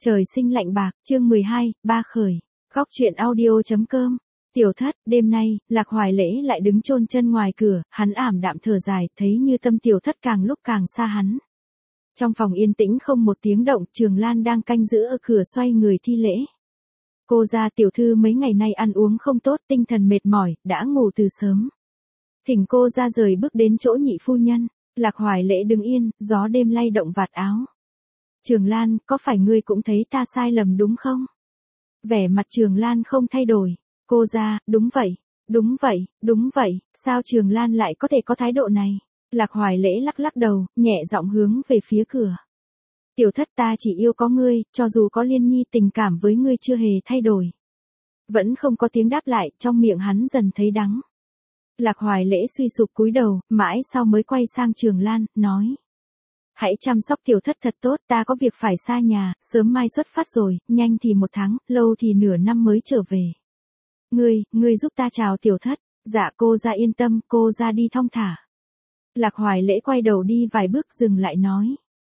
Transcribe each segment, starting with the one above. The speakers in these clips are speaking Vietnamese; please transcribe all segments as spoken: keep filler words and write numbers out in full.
Trời sinh lạnh bạc, chương mười hai, ba khởi. Góc truyện audio chấm com. Tiểu thất, đêm nay, Lạc Hoài Lễ lại đứng chôn chân ngoài cửa, hắn ảm đạm thở dài, thấy như tâm tiểu thất càng lúc càng xa hắn. Trong phòng yên tĩnh không một tiếng động, Trường Lan đang canh giữ ở cửa xoay người thi lễ. Cô gia tiểu thư mấy ngày nay ăn uống không tốt, tinh thần mệt mỏi, đã ngủ từ sớm. Thỉnh cô ra rời bước đến chỗ nhị phu nhân. Lạc Hoài Lễ đứng yên, gió đêm lay động vạt áo. Trường Lan, có phải ngươi cũng thấy ta sai lầm đúng không? Vẻ mặt Trường Lan không thay đổi. Cô ra, đúng vậy, đúng vậy, đúng vậy, sao Trường Lan lại có thể có thái độ này? Lạc Hoài Lễ lắc lắc đầu, nhẹ giọng hướng về phía cửa. Tiểu thất, ta chỉ yêu có ngươi, cho dù có Liên Nhi, tình cảm với ngươi chưa hề thay đổi. Vẫn không có tiếng đáp lại, trong miệng hắn dần thấy đắng. Lạc Hoài Lễ suy sụp cúi đầu, mãi sau mới quay sang Trường Lan, nói. Hãy chăm sóc tiểu thất thật tốt, ta có việc phải xa nhà, sớm mai xuất phát rồi, nhanh thì một tháng, lâu thì nửa năm mới trở về. Ngươi, ngươi giúp ta chào tiểu thất. Dạ cô ra yên tâm, cô ra đi thong thả. Lạc Hoài Lễ quay đầu đi vài bước dừng lại nói.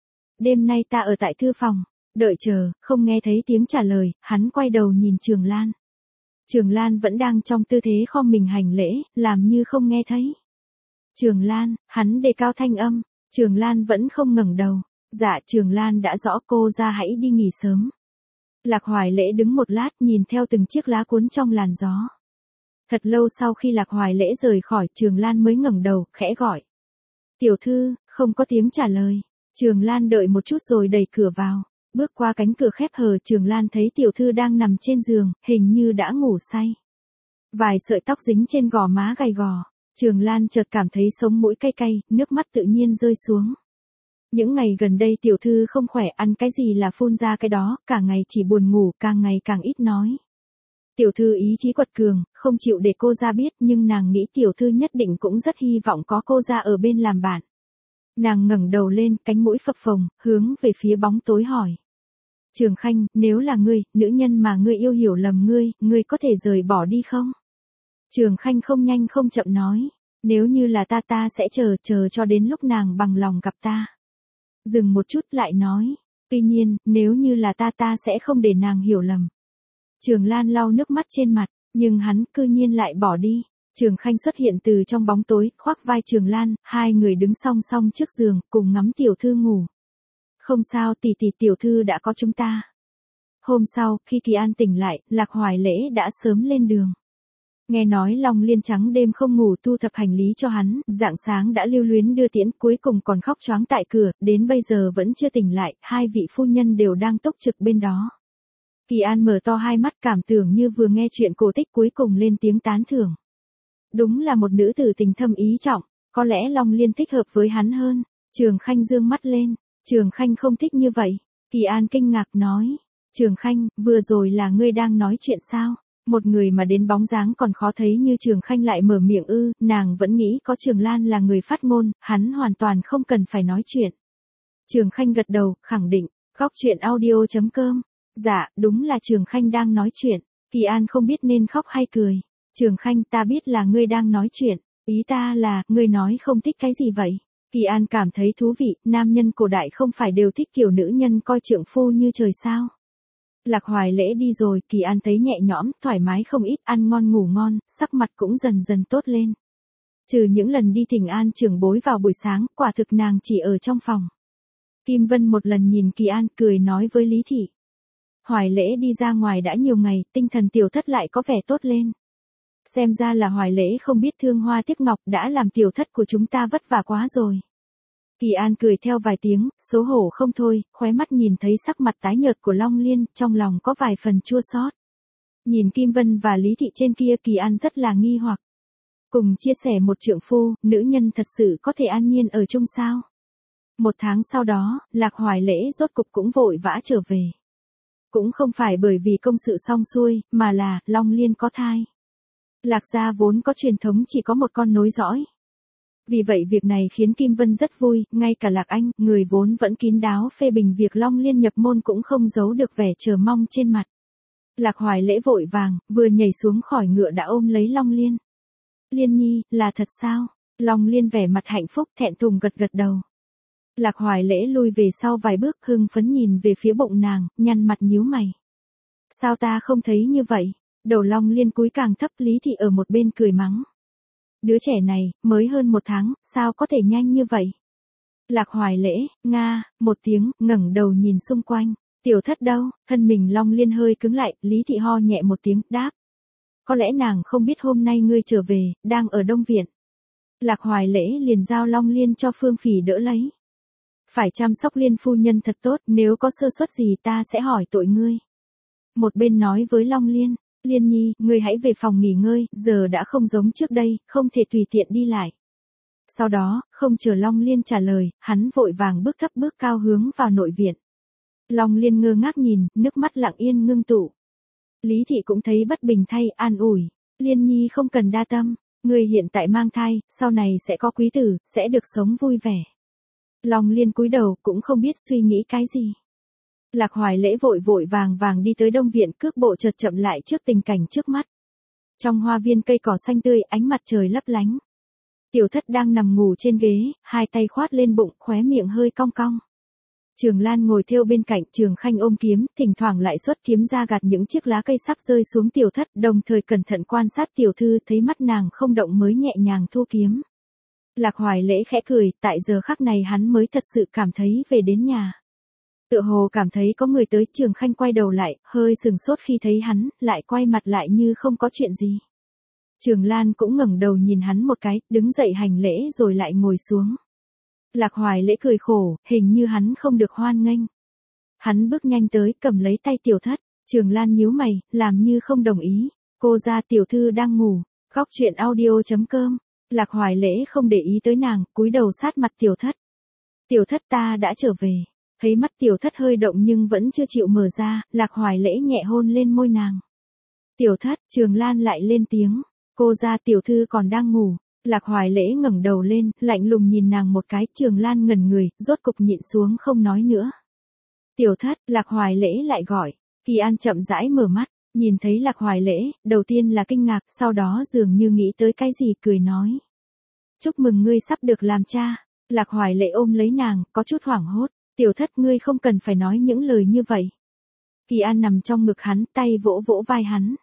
Đêm nay ta ở tại thư phòng, đợi chờ, không nghe thấy tiếng trả lời, hắn quay đầu nhìn Trường Lan. Trường Lan vẫn đang trong tư thế khom mình hành lễ, làm như không nghe thấy. Trường Lan, hắn đề cao thanh âm. Trường Lan vẫn không ngẩng đầu. Dạ Trường Lan đã rõ, cô ra hãy đi nghỉ sớm. Lạc Hoài Lễ đứng một lát nhìn theo từng chiếc lá cuốn trong làn gió. Thật lâu sau khi Lạc Hoài Lễ rời khỏi, Trường Lan mới ngẩng đầu, khẽ gọi. Tiểu thư, không có tiếng trả lời. Trường Lan đợi một chút rồi đẩy cửa vào. Bước qua cánh cửa khép hờ, Trường Lan thấy tiểu thư đang nằm trên giường, hình như đã ngủ say. Vài sợi tóc dính trên gò má gầy gò. Trường Lan chợt cảm thấy sống mũi cay cay, nước mắt tự nhiên rơi xuống. Những ngày gần đây tiểu thư không khỏe, ăn cái gì là phun ra cái đó, cả ngày chỉ buồn ngủ, càng ngày càng ít nói. Tiểu thư ý chí quật cường, không chịu để cô ra biết, nhưng nàng nghĩ tiểu thư nhất định cũng rất hy vọng có cô ra ở bên làm bạn. Nàng ngẩng đầu lên, cánh mũi phập phồng, hướng về phía bóng tối hỏi. Trường Khanh, nếu là ngươi, nữ nhân mà ngươi yêu hiểu lầm ngươi, ngươi có thể rời bỏ đi không? Trường Khanh không nhanh không chậm nói. Nếu như là ta ta sẽ chờ, chờ cho đến lúc nàng bằng lòng gặp ta. Dừng một chút lại nói. Tuy nhiên, nếu như là ta ta sẽ không để nàng hiểu lầm. Trường Lan lau nước mắt trên mặt, nhưng hắn cư nhiên lại bỏ đi. Trường Khanh xuất hiện từ trong bóng tối, khoác vai Trường Lan, hai người đứng song song trước giường, cùng ngắm tiểu thư ngủ. Không sao, tỷ tỷ, tiểu thư đã có chúng ta. Hôm sau, khi Kỳ An tỉnh lại, Lạc Hoài Lễ đã sớm lên đường. Nghe nói Long Liên trắng đêm không ngủ thu thập hành lý cho hắn, rạng sáng đã lưu luyến đưa tiễn, cuối cùng còn khóc choáng tại cửa, đến bây giờ vẫn chưa tỉnh lại, hai vị phu nhân đều đang túc trực bên đó. Kỳ An mở to hai mắt, cảm tưởng như vừa nghe chuyện cổ tích, cuối cùng lên tiếng tán thưởng. Đúng là một nữ tử tình thâm ý trọng, có lẽ Long Liên thích hợp với hắn hơn. Trường Khanh dương mắt lên. Trường Khanh không thích như vậy. Kỳ An kinh ngạc nói. Trường Khanh, vừa rồi là ngươi đang nói chuyện sao? Một người mà đến bóng dáng còn khó thấy như Trường Khanh lại mở miệng ư, nàng vẫn nghĩ có Trường Lan là người phát ngôn, hắn hoàn toàn không cần phải nói chuyện. Trường Khanh gật đầu, khẳng định. Góc truyện audio chấm com. Dạ, đúng là Trường Khanh đang nói chuyện. Kỳ An không biết nên khóc hay cười. Trường Khanh, ta biết là ngươi đang nói chuyện. Ý ta là, ngươi nói không thích cái gì vậy? Kỳ An cảm thấy thú vị, nam nhân cổ đại không phải đều thích kiểu nữ nhân coi trượng phu như trời sao? Lạc Hoài Lễ đi rồi, Kỳ An thấy nhẹ nhõm, thoải mái không ít, ăn ngon ngủ ngon, sắc mặt cũng dần dần tốt lên. Trừ những lần đi thỉnh an trưởng bối vào buổi sáng, quả thực nàng chỉ ở trong phòng. Kim Vân một lần nhìn Kỳ An, cười nói với Lý Thị. Hoài Lễ đi ra ngoài đã nhiều ngày, tinh thần tiểu thất lại có vẻ tốt lên. Xem ra là Hoài Lễ không biết thương hoa tiếc ngọc, đã làm tiểu thất của chúng ta vất vả quá rồi. Kỳ An cười theo vài tiếng, xấu hổ không thôi, khóe mắt nhìn thấy sắc mặt tái nhợt của Long Liên, trong lòng có vài phần chua xót. Nhìn Kim Vân và Lý Thị trên kia, Kỳ An rất là nghi hoặc. Cùng chia sẻ một trượng phu, nữ nhân thật sự có thể an nhiên ở chung sao? Một tháng sau đó, Lạc Hoài Lễ rốt cục cũng vội vã trở về. Cũng không phải bởi vì công sự xong xuôi, mà là, Long Liên có thai. Lạc gia vốn có truyền thống chỉ có một con nối dõi. Vì vậy việc này khiến Kim Vân rất vui, ngay cả Lạc Anh, người vốn vẫn kín đáo phê bình việc Long Liên nhập môn cũng không giấu được vẻ chờ mong trên mặt. Lạc Hoài Lễ vội vàng, vừa nhảy xuống khỏi ngựa đã ôm lấy Long Liên. Liên Nhi, là thật sao? Long Liên vẻ mặt hạnh phúc, thẹn thùng gật gật đầu. Lạc Hoài Lễ lui về sau vài bước, hưng phấn nhìn về phía bụng nàng, nhăn mặt nhíu mày. Sao ta không thấy như vậy? Đầu Long Liên cúi càng thấp, Lý Thị ở một bên cười mắng. Đứa trẻ này, mới hơn một tháng, sao có thể nhanh như vậy? Lạc Hoài Lễ, nga, một tiếng, ngẩng đầu nhìn xung quanh. Tiểu thất đâu? Thân mình Long Liên hơi cứng lại, Lý Thị ho nhẹ một tiếng, đáp. Có lẽ nàng không biết hôm nay ngươi trở về, đang ở Đông Viện. Lạc Hoài Lễ liền giao Long Liên cho Phương Phỉ đỡ lấy. Phải chăm sóc Liên phu nhân thật tốt, nếu có sơ suất gì ta sẽ hỏi tội ngươi. Một bên nói với Long Liên, Liên nhi, ngươi hãy về phòng nghỉ ngơi, giờ đã không giống trước đây, không thể tùy tiện đi lại. Sau đó, không chờ Long Liên trả lời, hắn vội vàng bước thấp bước cao hướng vào nội viện. Long Liên ngơ ngác nhìn, nước mắt lặng yên ngưng tụ. Lý Thị cũng thấy bất bình thay, an ủi. Liên nhi không cần đa tâm, ngươi hiện tại mang thai, sau này sẽ có quý tử, sẽ được sống vui vẻ. Long Liên cúi đầu, cũng không biết suy nghĩ cái gì. Lạc Hoài Lễ vội vội vàng vàng đi tới Đông Viện, cước bộ chợt chậm lại trước tình cảnh trước mắt. Trong hoa viên cây cỏ xanh tươi, ánh mặt trời lấp lánh. Tiểu thất đang nằm ngủ trên ghế, hai tay khoát lên bụng, khóe miệng hơi cong cong. Trường Lan ngồi thêu bên cạnh, Trường Khanh ôm kiếm, thỉnh thoảng lại xuất kiếm ra gạt những chiếc lá cây sắp rơi xuống tiểu thất, đồng thời cẩn thận quan sát tiểu thư, thấy mắt nàng không động mới nhẹ nhàng thu kiếm. Lạc Hoài Lễ khẽ cười, tại giờ khắc này hắn mới thật sự cảm thấy về đến nhà. Tựa hồ cảm thấy có người tới, Trường Khanh quay đầu lại, hơi sừng sốt khi thấy hắn, lại quay mặt lại như không có chuyện gì. Trường Lan cũng ngẩng đầu nhìn hắn một cái, đứng dậy hành lễ rồi lại ngồi xuống. Lạc Hoài Lễ cười khổ, hình như hắn không được hoan nghênh. Hắn bước nhanh tới, cầm lấy tay tiểu thất, Trường Lan nhíu mày, làm như không đồng ý. Cô ra, tiểu thư đang ngủ. Góc truyện audio chấm com. Lạc Hoài Lễ không để ý tới nàng, cúi đầu sát mặt tiểu thất. Tiểu thất, ta đã trở về. Thấy mắt tiểu thất hơi động nhưng vẫn chưa chịu mở ra, Lạc Hoài Lễ nhẹ hôn lên môi nàng. Tiểu thất, Trường Lan lại lên tiếng. Cô ra, tiểu thư còn đang ngủ. Lạc Hoài Lễ ngẩng đầu lên, lạnh lùng nhìn nàng một cái, Trường Lan ngẩn người, rốt cục nhịn xuống không nói nữa. Tiểu thất, Lạc Hoài Lễ lại gọi. Kỳ An chậm rãi mở mắt, nhìn thấy Lạc Hoài Lễ, đầu tiên là kinh ngạc, sau đó dường như nghĩ tới cái gì, cười nói. Chúc mừng ngươi sắp được làm cha. Lạc Hoài Lễ ôm lấy nàng, có chút hoảng hốt. Tiểu thất, ngươi không cần phải nói những lời như vậy. Kỳ An nằm trong ngực hắn, tay vỗ vỗ vai hắn.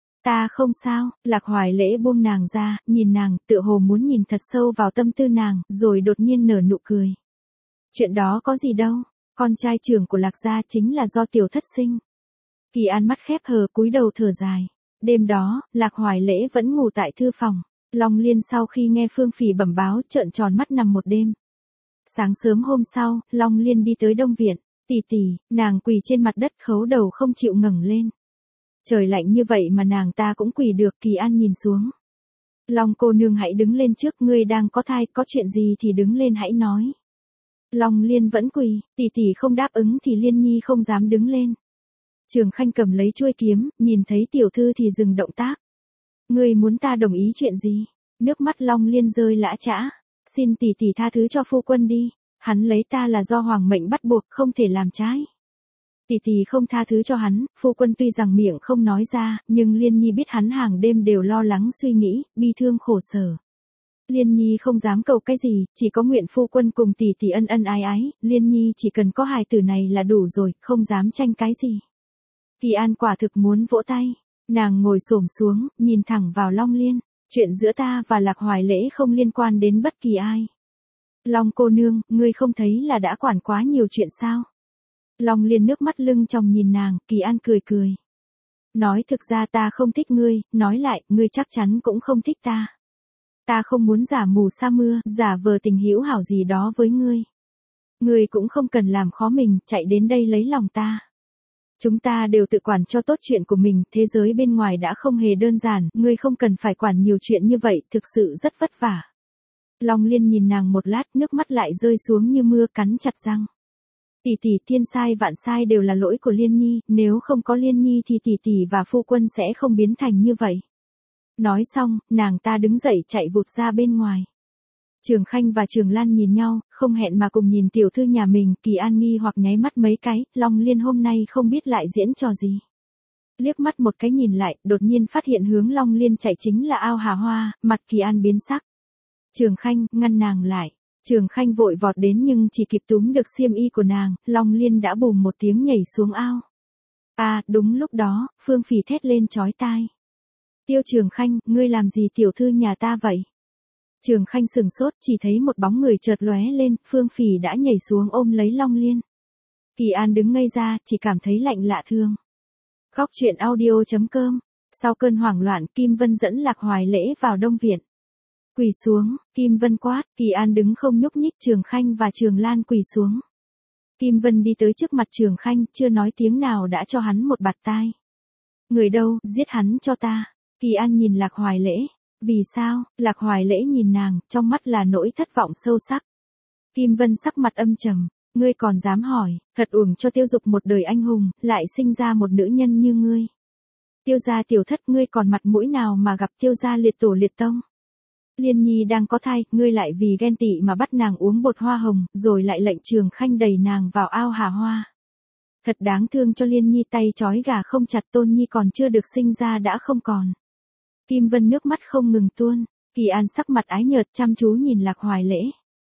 Ta không sao. Lạc Hoài Lễ buông nàng ra, nhìn nàng, tựa hồ muốn nhìn thật sâu vào tâm tư nàng, rồi đột nhiên nở nụ cười. Chuyện đó có gì đâu, con trai trưởng của Lạc gia chính là do tiểu thất sinh. Kỳ An mắt khép hờ, cúi đầu thở dài. Đêm đó, Lạc Hoài Lễ vẫn ngủ tại thư phòng. Long Liên sau khi nghe Phương Phỉ bẩm báo, trợn tròn mắt nằm một đêm. Sáng sớm hôm sau, Long Liên đi tới Đông Viện. Tỷ tỷ, nàng quỳ trên mặt đất khấu đầu không chịu ngẩng lên. Trời lạnh như vậy mà nàng ta cũng quỳ được. Kỳ An nhìn xuống. Long cô nương hãy đứng lên trước, ngươi đang có thai, có chuyện gì thì đứng lên hãy nói. Long Liên vẫn quỳ, tỷ tỷ không đáp ứng thì Liên nhi không dám đứng lên. Trường Khanh cầm lấy chuôi kiếm, nhìn thấy tiểu thư thì dừng động tác. Ngươi muốn ta đồng ý chuyện gì? Nước mắt Long Liên rơi lã chã. Xin tỷ tỷ tha thứ cho phu quân đi, hắn lấy ta là do hoàng mệnh bắt buộc, không thể làm trái. Tỷ tỷ không tha thứ cho hắn, phu quân tuy rằng miệng không nói ra, nhưng Liên nhi biết hắn hàng đêm đều lo lắng suy nghĩ, bi thương khổ sở. Liên nhi không dám cầu cái gì, chỉ có nguyện phu quân cùng tỷ tỷ ân ân ái ái, Liên nhi chỉ cần có hài tử này là đủ rồi, không dám tranh cái gì. Kỳ An quả thực muốn vỗ tay, nàng ngồi xổm xuống, nhìn thẳng vào Long Liên. Chuyện giữa ta và Lạc Hoài Lễ không liên quan đến bất kỳ ai. Long cô nương, ngươi không thấy là đã quản quá nhiều chuyện sao? Long Liên nước mắt lưng tròng nhìn nàng, Kỳ An cười cười. Nói thực ra ta không thích ngươi, nói lại, ngươi chắc chắn cũng không thích ta. Ta không muốn giả mù sa mưa, giả vờ tình hữu hảo gì đó với ngươi. Ngươi cũng không cần làm khó mình, chạy đến đây lấy lòng ta. Chúng ta đều tự quản cho tốt chuyện của mình, thế giới bên ngoài đã không hề đơn giản, ngươi không cần phải quản nhiều chuyện như vậy, thực sự rất vất vả. Long Liên nhìn nàng một lát, nước mắt lại rơi xuống như mưa, cắn chặt răng. Tỷ tỷ, thiên sai vạn sai đều là lỗi của Liên nhi, nếu không có Liên nhi thì tỷ tỷ và phu quân sẽ không biến thành như vậy. Nói xong, nàng ta đứng dậy chạy vụt ra bên ngoài. Trường Khanh và Trường Lan nhìn nhau, không hẹn mà cùng nhìn tiểu thư nhà mình, Kỳ An nghi hoặc nháy mắt mấy cái, Long Liên hôm nay không biết lại diễn trò gì. Liếc mắt một cái nhìn lại, đột nhiên phát hiện hướng Long Liên chạy chính là Ao Hà Hoa, mặt Kỳ An biến sắc. Trường Khanh, ngăn nàng lại. Trường Khanh vội vọt đến nhưng chỉ kịp túm được xiêm y của nàng, Long Liên đã bùm một tiếng nhảy xuống ao. À, đúng lúc đó, Phương Phỉ thét lên chói tai. Tiêu Trường Khanh, ngươi làm gì tiểu thư nhà ta vậy? Trường Khanh sừng sốt, chỉ thấy một bóng người chợt lóe lên, Phương Phỉ đã nhảy xuống ôm lấy Long Liên. Kỳ An đứng ngây ra, chỉ cảm thấy lạnh lạ thương. Góc truyện audio chấm com. Sau cơn hoảng loạn, Kim Vân dẫn Lạc Hoài Lễ vào Đông Viện. Quỳ xuống, Kim Vân quát, Kỳ An đứng không nhúc nhích, Trường Khanh và Trường Lan quỳ xuống. Kim Vân đi tới trước mặt Trường Khanh, chưa nói tiếng nào đã cho hắn một bạt tai. Người đâu, giết hắn cho ta. Kỳ An nhìn Lạc Hoài Lễ. Vì sao? Lạc Hoài Lễ nhìn nàng, trong mắt là nỗi thất vọng sâu sắc. Kim Vân sắc mặt âm trầm. Ngươi còn dám hỏi, thật uổng cho Tiêu Dục một đời anh hùng, lại sinh ra một nữ nhân như ngươi. Tiêu gia tiểu thất, ngươi còn mặt mũi nào mà gặp Tiêu gia liệt tổ liệt tông? Liên Nhi đang có thai, ngươi lại vì ghen tị mà bắt nàng uống bột hoa hồng, rồi lại lệnh Trường Khanh đẩy nàng vào ao hà hoa. Thật đáng thương cho Liên Nhi, tay trói gà không chặt, Tôn Nhi còn chưa được sinh ra đã không còn. Kim Vân nước mắt không ngừng tuôn, Kỳ An sắc mặt ái nhợt chăm chú nhìn Lạc Hoài Lễ.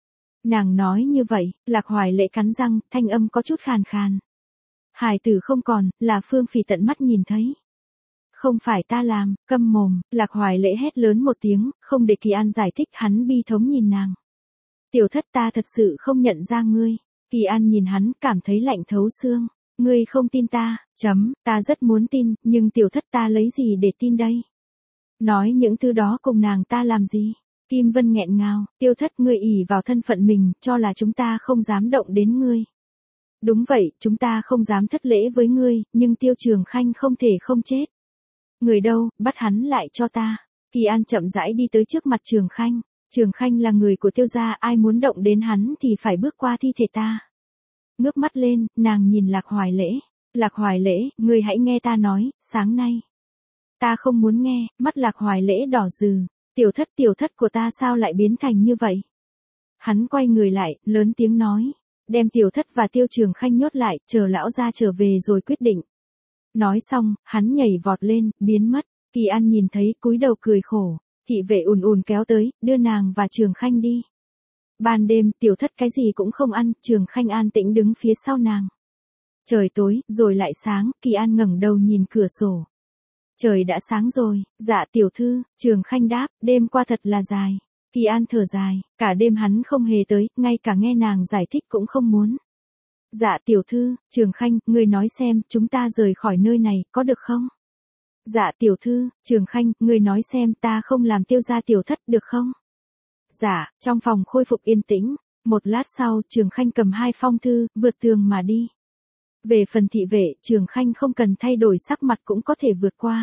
Nàng nói như vậy, Lạc Hoài Lễ cắn răng, thanh âm có chút khàn khàn. Hải tử không còn, là Phương Phỉ tận mắt nhìn thấy. Không phải ta làm, câm mồm, Lạc Hoài Lễ hét lớn một tiếng, không để Kỳ An giải thích, hắn bi thống nhìn nàng. Tiểu thất, ta thật sự không nhận ra ngươi. Kỳ An nhìn hắn, cảm thấy lạnh thấu xương. Ngươi không tin ta, chấm, ta rất muốn tin, nhưng tiểu thất ta lấy gì để tin đây? Nói những thứ đó cùng nàng ta làm gì? Kim Vân nghẹn ngào, Tiêu thất, ngươi ỷ vào thân phận mình, cho là chúng ta không dám động đến ngươi. Đúng vậy, chúng ta không dám thất lễ với ngươi, nhưng Tiêu Trường Khanh không thể không chết. Người đâu, bắt hắn lại cho ta. Kỳ An chậm rãi đi tới trước mặt Trường Khanh. Trường Khanh là người của Tiêu gia, ai muốn động đến hắn thì phải bước qua thi thể ta. Ngước mắt lên, nàng nhìn Lạc Hoài Lễ. Lạc Hoài Lễ, ngươi hãy nghe ta nói, sáng nay. Ta không muốn nghe, mắt Lạc Hoài Lễ đỏ rừ. Tiểu thất, tiểu thất của ta sao lại biến thành như vậy? Hắn quay người lại, lớn tiếng nói. Đem tiểu thất và Tiêu Trường Khanh nhốt lại, chờ lão gia trở về rồi quyết định. Nói xong, hắn nhảy vọt lên, biến mất. Kỳ An nhìn thấy, cúi đầu cười khổ. Thị vệ ùn ùn kéo tới, đưa nàng và Trường Khanh đi. Ban đêm, tiểu thất cái gì cũng không ăn, Trường Khanh an tĩnh đứng phía sau nàng. Trời tối, rồi lại sáng, Kỳ An ngẩng đầu nhìn cửa sổ. Trời đã sáng rồi, dạ tiểu thư, Trường Khanh đáp, đêm qua thật là dài. Kỳ An thở dài, cả đêm hắn không hề tới, ngay cả nghe nàng giải thích cũng không muốn. Dạ tiểu thư, Trường Khanh, ngươi nói xem, chúng ta rời khỏi nơi này, có được không? Dạ tiểu thư, Trường Khanh, ngươi nói xem, ta không làm Tiêu gia tiểu thất được không? Dạ, trong phòng khôi phục yên tĩnh, một lát sau, Trường Khanh cầm hai phong thư, vượt tường mà đi. Về phần thị vệ, Trường Khanh không cần thay đổi sắc mặt cũng có thể vượt qua.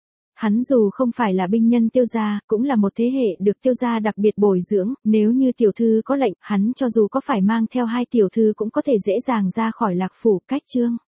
Hắn dù không phải là binh nhân Tiêu gia, cũng là một thế hệ được Tiêu gia đặc biệt bồi dưỡng, nếu như tiểu thư có lệnh, hắn cho dù có phải mang theo hai tiểu thư cũng có thể dễ dàng ra khỏi Lạc phủ. Cách chương